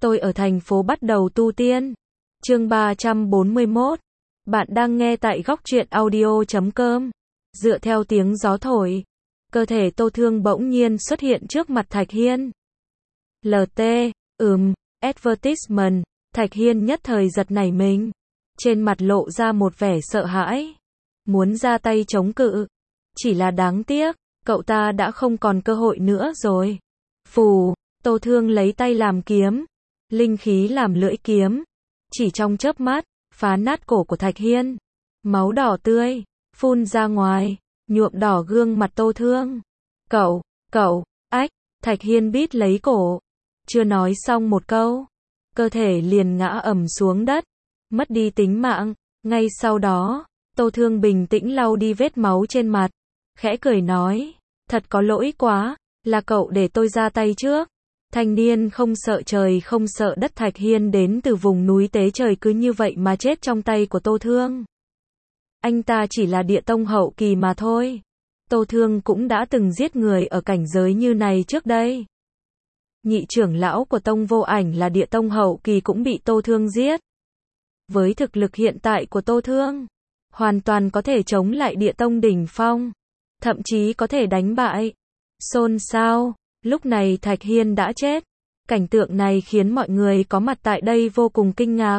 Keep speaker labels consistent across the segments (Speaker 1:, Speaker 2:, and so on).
Speaker 1: Tôi ở thành phố bắt đầu tu tiên. Chương 341. Bạn đang nghe tại góc truyện audio.com. Dựa theo tiếng gió thổi, cơ thể Tô Thương bỗng nhiên xuất hiện trước mặt Thạch Hiên. LT, advertisement. Thạch Hiên nhất thời giật nảy mình, trên mặt lộ ra một vẻ sợ hãi, muốn ra tay chống cự. Chỉ là đáng tiếc, cậu ta đã không còn cơ hội nữa rồi. Phù, Tô Thương lấy tay làm kiếm, linh khí làm lưỡi kiếm, chỉ trong chớp mắt, phá nát cổ của Thạch Hiên. Máu đỏ tươi, phun ra ngoài, nhuộm đỏ gương mặt Tô Thương. Cậu, ách, Thạch Hiên bít lấy cổ. Chưa nói xong một câu, cơ thể liền ngã ầm xuống đất, mất đi tính mạng. Ngay sau đó, Tô Thương bình tĩnh lau đi vết máu trên mặt, khẽ cười nói, thật có lỗi quá, là cậu để tôi ra tay trước. Thanh niên không sợ trời không sợ đất Thạch Hiên đến từ vùng núi Tế Trời cứ như vậy mà chết trong tay của Tô Thương. Anh ta chỉ là địa tông hậu kỳ mà thôi. Tô Thương cũng đã từng giết người ở cảnh giới như này trước đây. Nhị trưởng lão của tông Vô Ảnh là địa tông hậu kỳ cũng bị Tô Thương giết. Với thực lực hiện tại của Tô Thương, hoàn toàn có thể chống lại địa tông đỉnh phong, thậm chí có thể đánh bại. Xôn xao, lúc này Thạch Hiên đã chết. Cảnh tượng này khiến mọi người có mặt tại đây vô cùng kinh ngạc.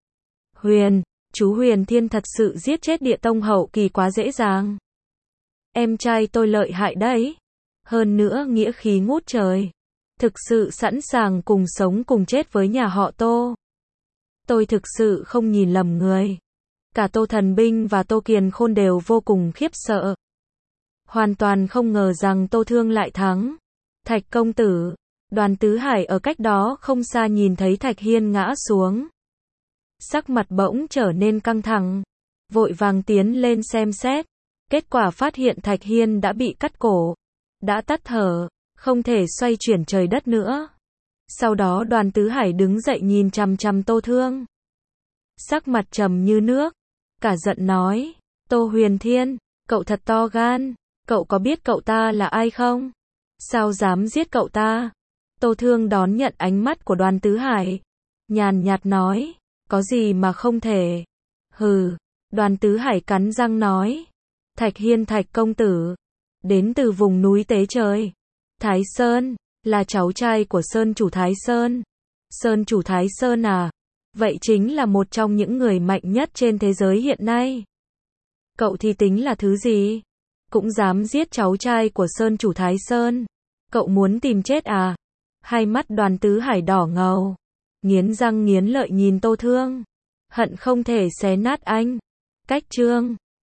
Speaker 1: Chú Huyền Thiên thật sự giết chết địa tông hậu kỳ quá dễ dàng. Em trai tôi lợi hại đấy. Hơn nữa nghĩa khí ngút trời. Thực sự sẵn sàng cùng sống cùng chết với nhà họ Tô. Tôi thực sự không nhìn lầm người. Cả Tô Thần Binh và Tô Kiền Khôn đều vô cùng khiếp sợ. Hoàn toàn không ngờ rằng Tô Thương lại thắng. Thạch công tử, Đoàn Tứ Hải ở cách đó không xa nhìn thấy Thạch Hiên ngã xuống. Sắc mặt bỗng trở nên căng thẳng, vội vàng tiến lên xem xét. Kết quả phát hiện Thạch Hiên đã bị cắt cổ, đã tắt thở, không thể xoay chuyển trời đất nữa. Sau đó Đoàn Tứ Hải đứng dậy nhìn chằm chằm Tô Thương. Sắc mặt trầm như nước, cả giận nói, Tô Huyền Thiên, cậu thật to gan, cậu có biết cậu ta là ai không? Sao dám giết cậu ta? Tô Thương đón nhận ánh mắt của Đoàn Tứ Hải, nhàn nhạt nói, có gì mà không thể. Hừ, Đoàn Tứ Hải cắn răng nói, Thạch Hiên Thạch công tử, đến từ vùng núi Tế Trời, Thái Sơn, là cháu trai của Sơn chủ Thái Sơn. Sơn chủ Thái Sơn à? Vậy chính là một trong những người mạnh nhất trên thế giới hiện nay. Cậu thì tính là thứ gì? Cũng dám giết cháu trai của Sơn chủ Thái Sơn. Cậu muốn tìm chết à? Hai mắt Đoàn Tứ Hải đỏ ngầu, nghiến răng nghiến lợi nhìn Tô Thương, hận không thể xé nát anh. Cách chương